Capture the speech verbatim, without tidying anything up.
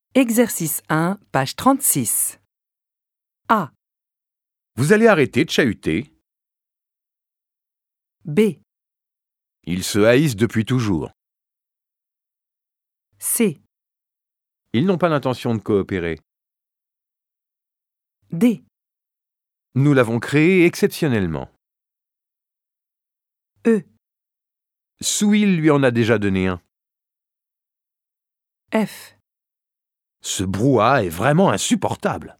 Exercice un, page trente-six. A. Vous allez arrêter de chahuter. B. Ils se haïssent depuis toujours. C. Ils n'ont pas l'intention de coopérer. D. Nous l'avons créé exceptionnellement. E. Souil lui en a déjà donné un. F. Ce brouhaha est vraiment insupportable.